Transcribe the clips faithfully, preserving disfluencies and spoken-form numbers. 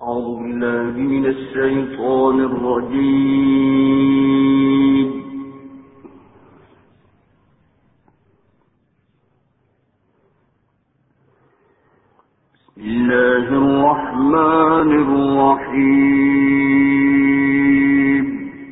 أعوذ بالله من الشيطان الرجيم. بسم الله الرحمن الرحيم.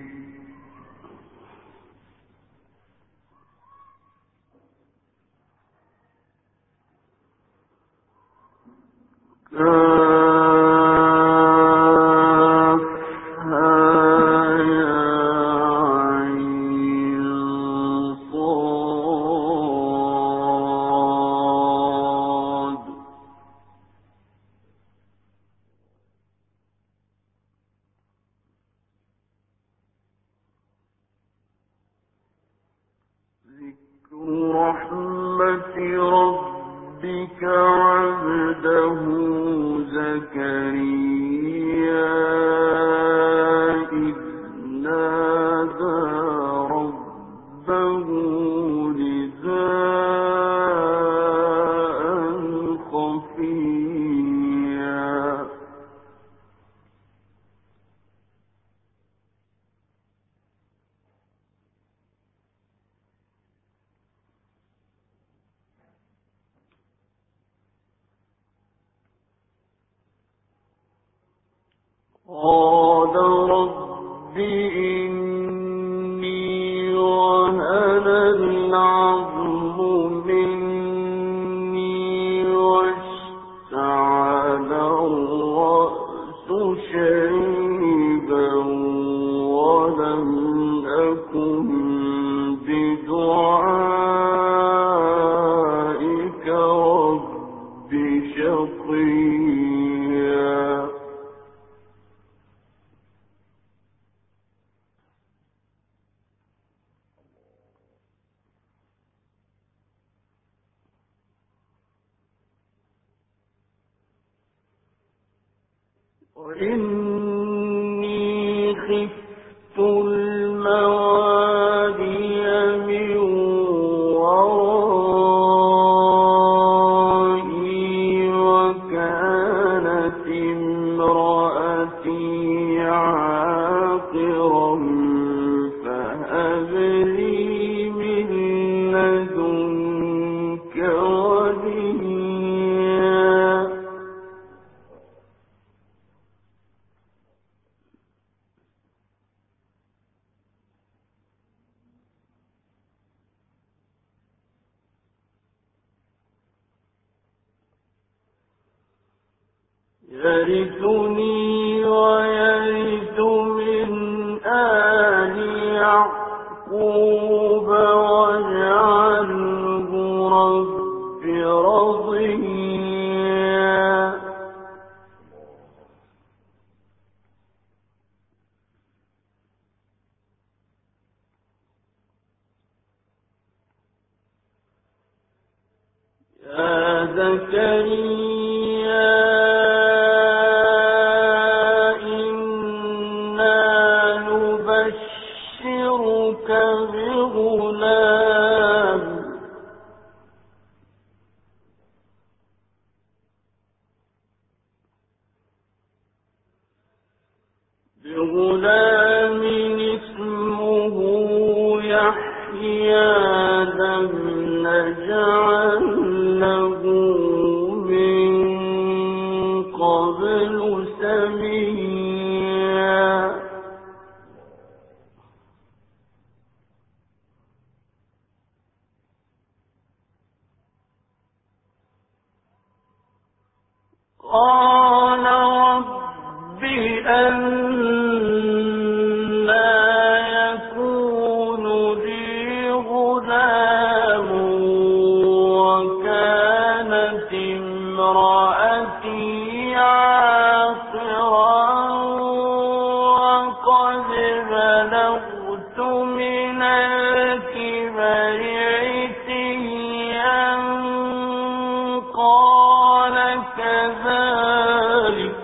قال رب إني وهن العظم مني واشتعل الرأس شيبا ولم أكن بدعائك رب شقيا. وإني خفت الموالي من ورائي وكانت امرأتي عاقرا فهب لي من لدنك وليا. يرثني ويرث من آل يعقوب واجعله رب رضيا. يا زكريا بغلام بغلام اسمه يحيى لم نجعل له من قبل سميا. قال رب أنى يكون لي غلام وكانت امرأتي عاقرا وقد بلغت من الكبر عتيا. قال كذلك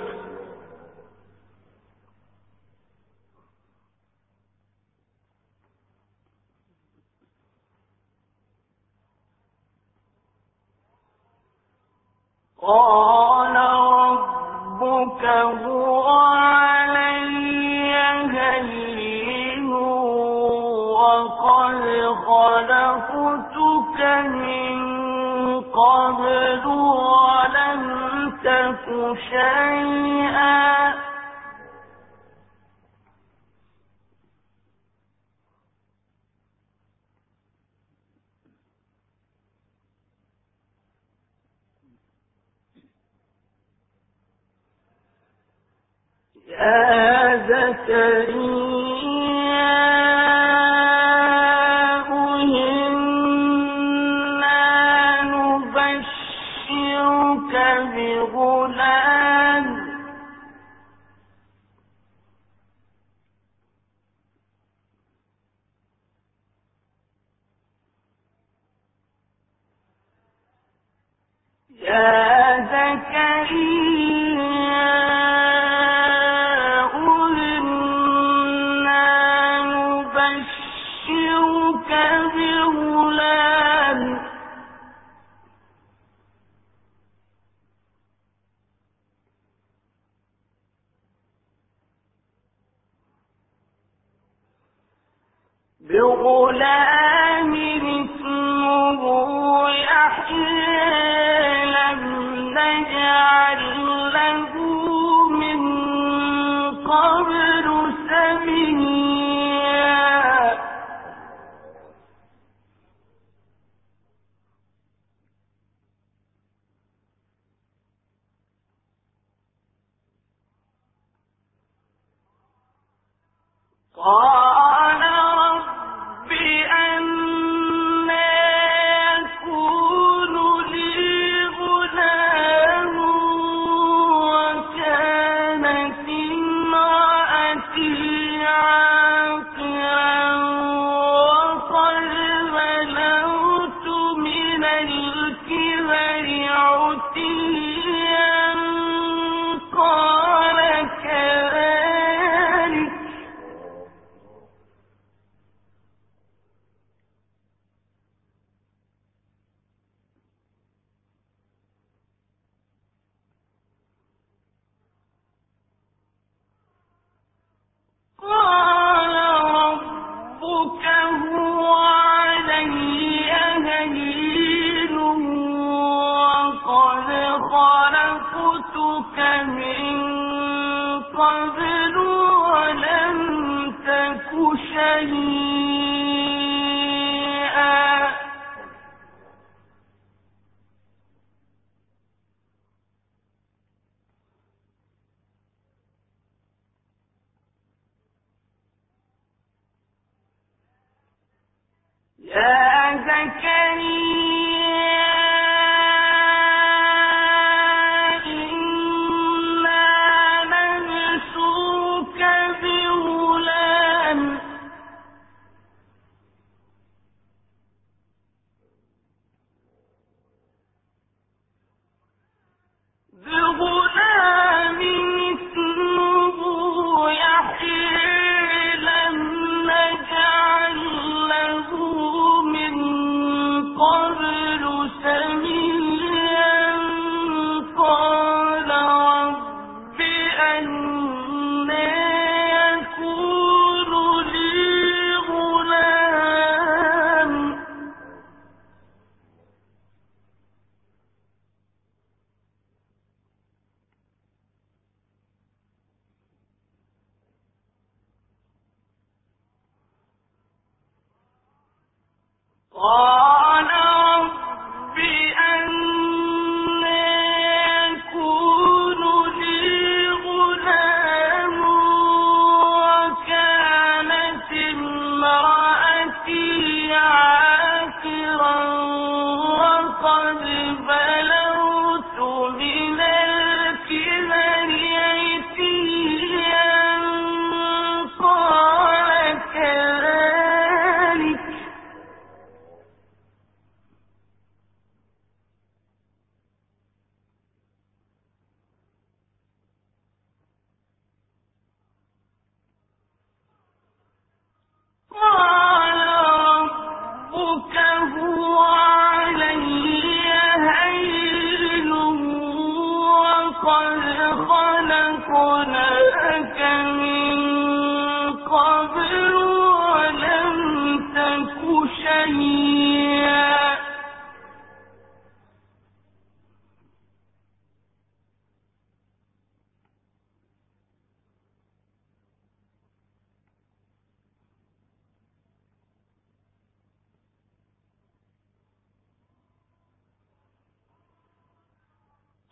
قال ربك وهو علي هين وقد خلقتك من قبل ولم تك شيئا يا زكريا إنا نبشرك بغلام يا زكريا بغلام اسمه يحيى لم نجعل له من قبل سميا قال رب أنى يكون لي غلام وكانت امرأتي عاقرا وقد بلغت من الكبر عتيا قال كذلك قال ربك هو علي هين وقد خلقتك من قبل ولم تك شيئا يا زكريا إنا نبشرك بغلام بغلام اسمه يحيى لم نجعل له من قبل سميا قال رب أنى يكون لي غلام قال رب أنى يكون لي غلام وكانت امرأتي عاقرا وقد بلغت من الكبر عتيا قال كذلك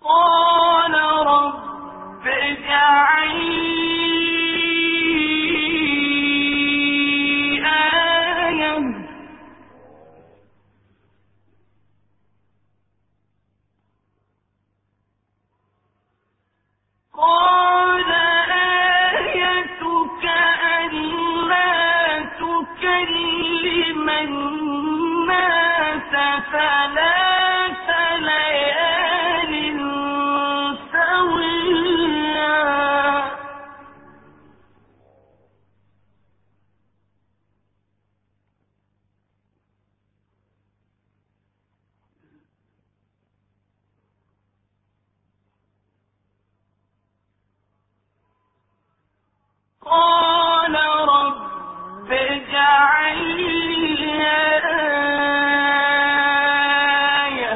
قال رب اجعل لي آية قال آيتك ألا تكلم الناس ثلاث ليال سويا قال رب اجعل لي آية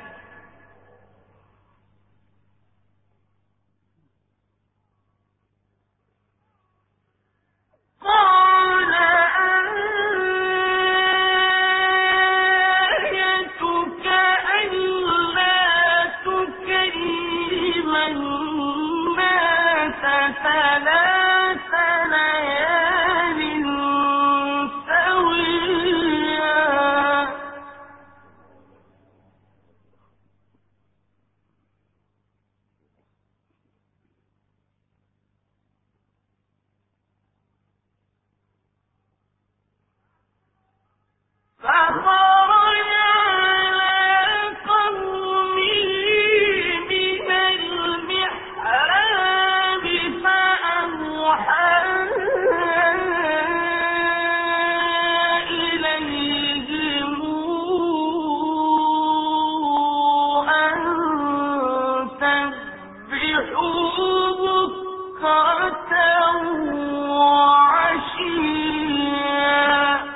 قال آيتك ألا تكلم الناس ثلاث ليال سويا فخرج على قومه من المحراب فأوحى إليهم أن سبحوا بكرة وعشيا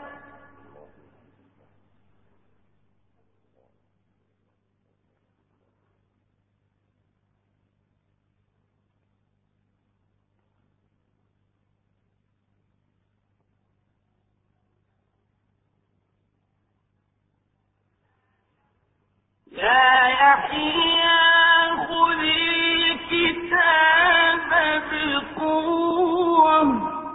يا يحيى خذ الكتاب بقوة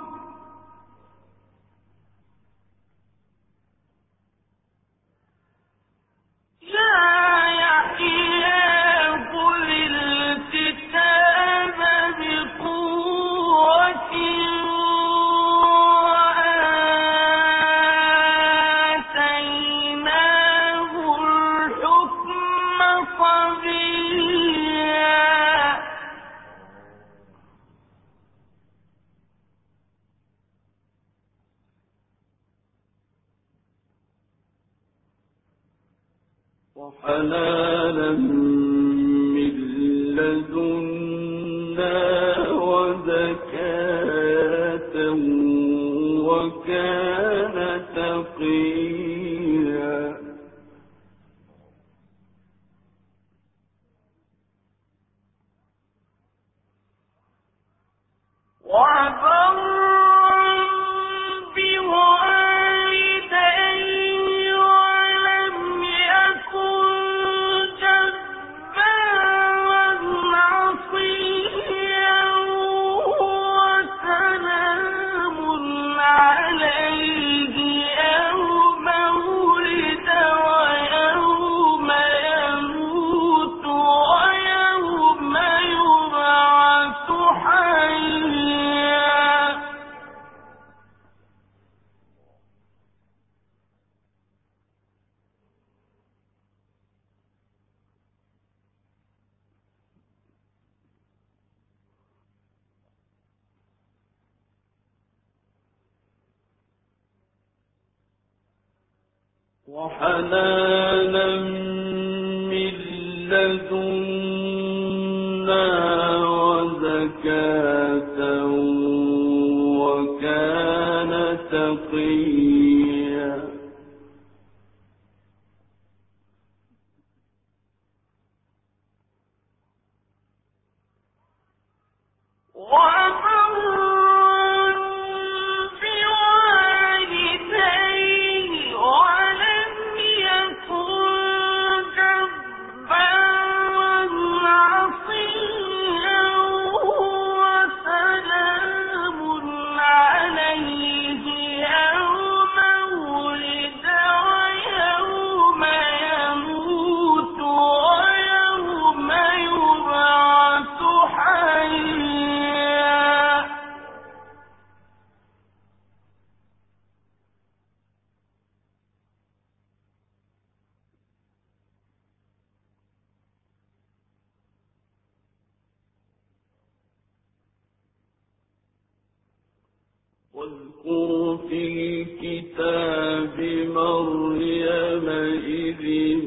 يا يحيى خذ الكتاب بقوة وآتيناه الحكم صبيا وحنانا من لدنا وزكاة وكان تقيا وبرا بوالديه ولم يكن جبارا عصيا وسلام عليه يوم ولد ويوم يموت ويوم يبعث حيا وحنانا من لدنا وزكاة وكان تقيا ولم يكن جبارا واذكر في الكتاب مريم إذ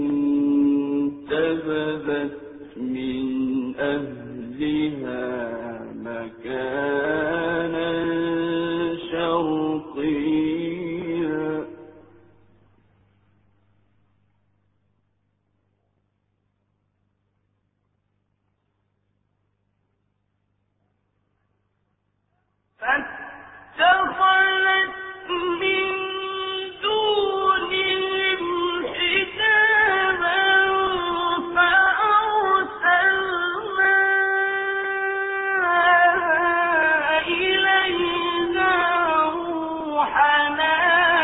انتبذت من أهلها مكانا شرقيا فاتخذت من